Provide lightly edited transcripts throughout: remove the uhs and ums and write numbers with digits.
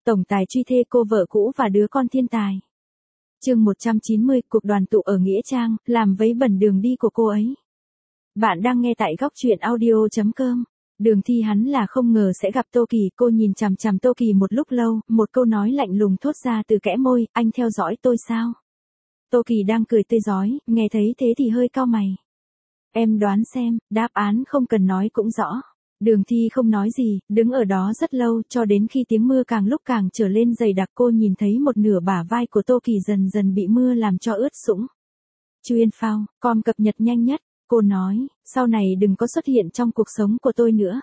Tổng tài truy thê cô vợ cũ và đứa con thiên tài. Chương 190, cuộc đoàn tụ ở Nghĩa Trang, làm vấy bẩn đường đi của cô ấy. Bạn đang nghe tại góc truyện audio.com. Đường Thi hắn là không ngờ sẽ gặp Tô Kỳ, cô nhìn chằm chằm Tô Kỳ một lúc lâu, một câu nói lạnh lùng thốt ra từ kẽ môi, anh theo dõi tôi sao? Tô Kỳ đang cười tươi rói, nghe thấy thế thì hơi cau mày. Em đoán xem, đáp án không cần nói cũng rõ. Đường Thi không nói gì, đứng ở đó rất lâu, cho đến khi tiếng mưa càng lúc càng trở lên dày đặc, cô nhìn thấy một nửa bả vai của Tô Kỳ dần dần bị mưa làm cho ướt sũng. Chuyên phao, com cập nhật nhanh nhất, cô nói, sau này đừng có xuất hiện trong cuộc sống của tôi nữa.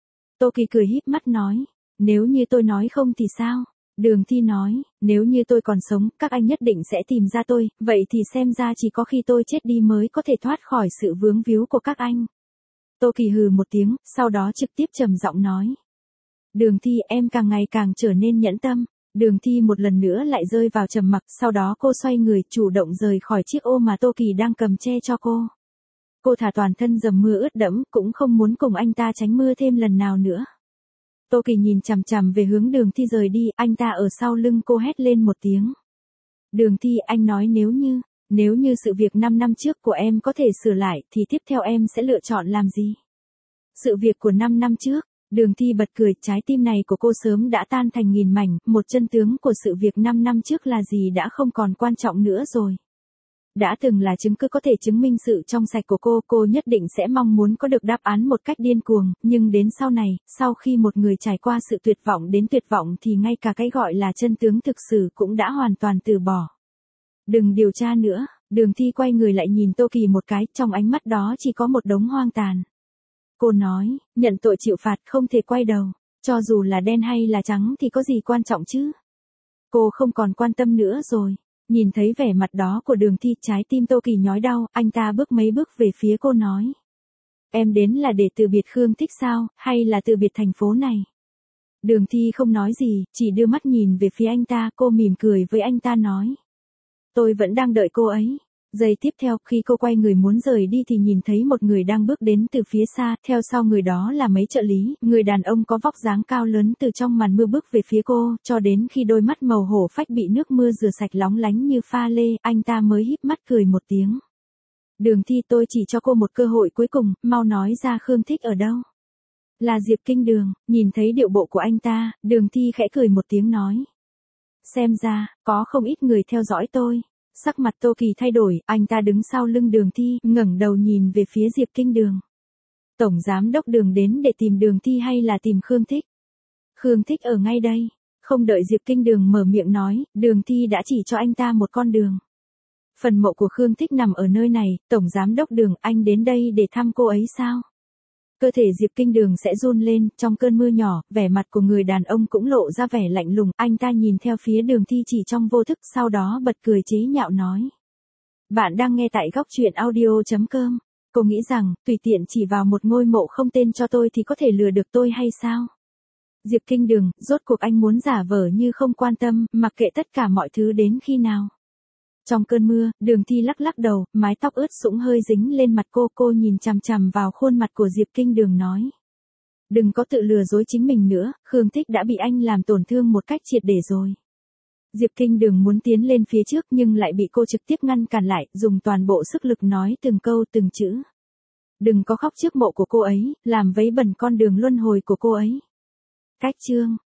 Tô Kỳ cười híp mắt nói, nếu như tôi nói không thì sao? Đường Thi nói, nếu như tôi còn sống, các anh nhất định sẽ tìm ra tôi, vậy thì xem ra chỉ có khi tôi chết đi mới có thể thoát khỏi sự vướng víu của các anh. Tô Kỳ hừ một tiếng, sau đó trực tiếp trầm giọng nói. Đường Thi, em càng ngày càng trở nên nhẫn tâm. Đường Thi một lần nữa lại rơi vào trầm mặc, sau đó cô xoay người, chủ động rời khỏi chiếc ô mà Tô Kỳ đang cầm che cho cô. Cô thả toàn thân dầm mưa ướt đẫm, cũng không muốn cùng anh ta tránh mưa thêm lần nào nữa. Tô Kỳ nhìn chằm chằm về hướng Đường Thi rời đi, anh ta ở sau lưng cô hét lên một tiếng. Đường Thi, anh nói nếu như sự việc 5 năm trước của em có thể sửa lại, thì tiếp theo em sẽ lựa chọn làm gì? Sự việc của 5 năm trước, Đường Thi bật cười, trái tim này của cô sớm đã tan thành nghìn mảnh, một chân tướng của sự việc 5 năm trước là gì đã không còn quan trọng nữa rồi. Đã từng là chứng cứ có thể chứng minh sự trong sạch của cô nhất định sẽ mong muốn có được đáp án một cách điên cuồng, nhưng đến sau này, sau khi một người trải qua sự tuyệt vọng đến tuyệt vọng thì ngay cả cái gọi là chân tướng thực sự cũng đã hoàn toàn từ bỏ. Đừng điều tra nữa, Đường Thi quay người lại nhìn Tô Kỳ một cái, trong ánh mắt đó chỉ có một đống hoang tàn. Cô nói, nhận tội chịu phạt không thể quay đầu, cho dù là đen hay là trắng thì có gì quan trọng chứ. Cô không còn quan tâm nữa rồi. Nhìn thấy vẻ mặt đó của Đường Thi, trái tim Tô Kỳ nhói đau, anh ta bước mấy bước về phía cô nói. Em đến là để từ biệt Khương Thích sao, hay là từ biệt thành phố này? Đường Thi không nói gì, chỉ đưa mắt nhìn về phía anh ta, cô mỉm cười với anh ta nói. Tôi vẫn đang đợi cô ấy. Giây tiếp theo, khi cô quay người muốn rời đi thì nhìn thấy một người đang bước đến từ phía xa, theo sau người đó là mấy trợ lý, người đàn ông có vóc dáng cao lớn từ trong màn mưa bước về phía cô, cho đến khi đôi mắt màu hổ phách bị nước mưa rửa sạch lóng lánh như pha lê, anh ta mới híp mắt cười một tiếng. Đường Thi, tôi chỉ cho cô một cơ hội cuối cùng, mau nói ra Khương Thích ở đâu. Là Diệp Kinh Đường. Nhìn thấy điệu bộ của anh ta, Đường Thi khẽ cười một tiếng nói. Xem ra, có không ít người theo dõi tôi. Sắc mặt Tô Kỳ thay đổi, anh ta đứng sau lưng Đường Thi, ngẩng đầu nhìn về phía Diệp Kinh Đường. Tổng giám đốc Đường đến để tìm Đường Thi hay là tìm Khương Thích? Khương Thích ở ngay đây. Không đợi Diệp Kinh Đường mở miệng nói, Đường Thi đã chỉ cho anh ta một con đường. Phần mộ của Khương Thích nằm ở nơi này, Tổng giám đốc Đường, anh đến đây để thăm cô ấy sao? Cơ thể Diệp Kinh Đường sẽ run lên, trong cơn mưa nhỏ, vẻ mặt của người đàn ông cũng lộ ra vẻ lạnh lùng, anh ta nhìn theo phía Đường Thi chỉ trong vô thức, sau đó bật cười chế nhạo nói. Bạn đang nghe tại góc truyện audio.com. Cô nghĩ rằng, tùy tiện chỉ vào một ngôi mộ không tên cho tôi thì có thể lừa được tôi hay sao? Diệp Kinh Đường, rốt cuộc anh muốn giả vờ như không quan tâm, mặc kệ tất cả mọi thứ đến khi nào? Trong cơn mưa, Đường Thi lắc lắc đầu, mái tóc ướt sũng hơi dính lên mặt cô nhìn chằm chằm vào khuôn mặt của Diệp Kinh Đường nói. Đừng có tự lừa dối chính mình nữa, Khương Thích đã bị anh làm tổn thương một cách triệt để rồi. Diệp Kinh Đường muốn tiến lên phía trước nhưng lại bị cô trực tiếp ngăn cản lại, dùng toàn bộ sức lực nói từng câu từng chữ. Đừng có khóc trước mộ của cô ấy, làm vấy bẩn con đường luân hồi của cô ấy. Cách chương.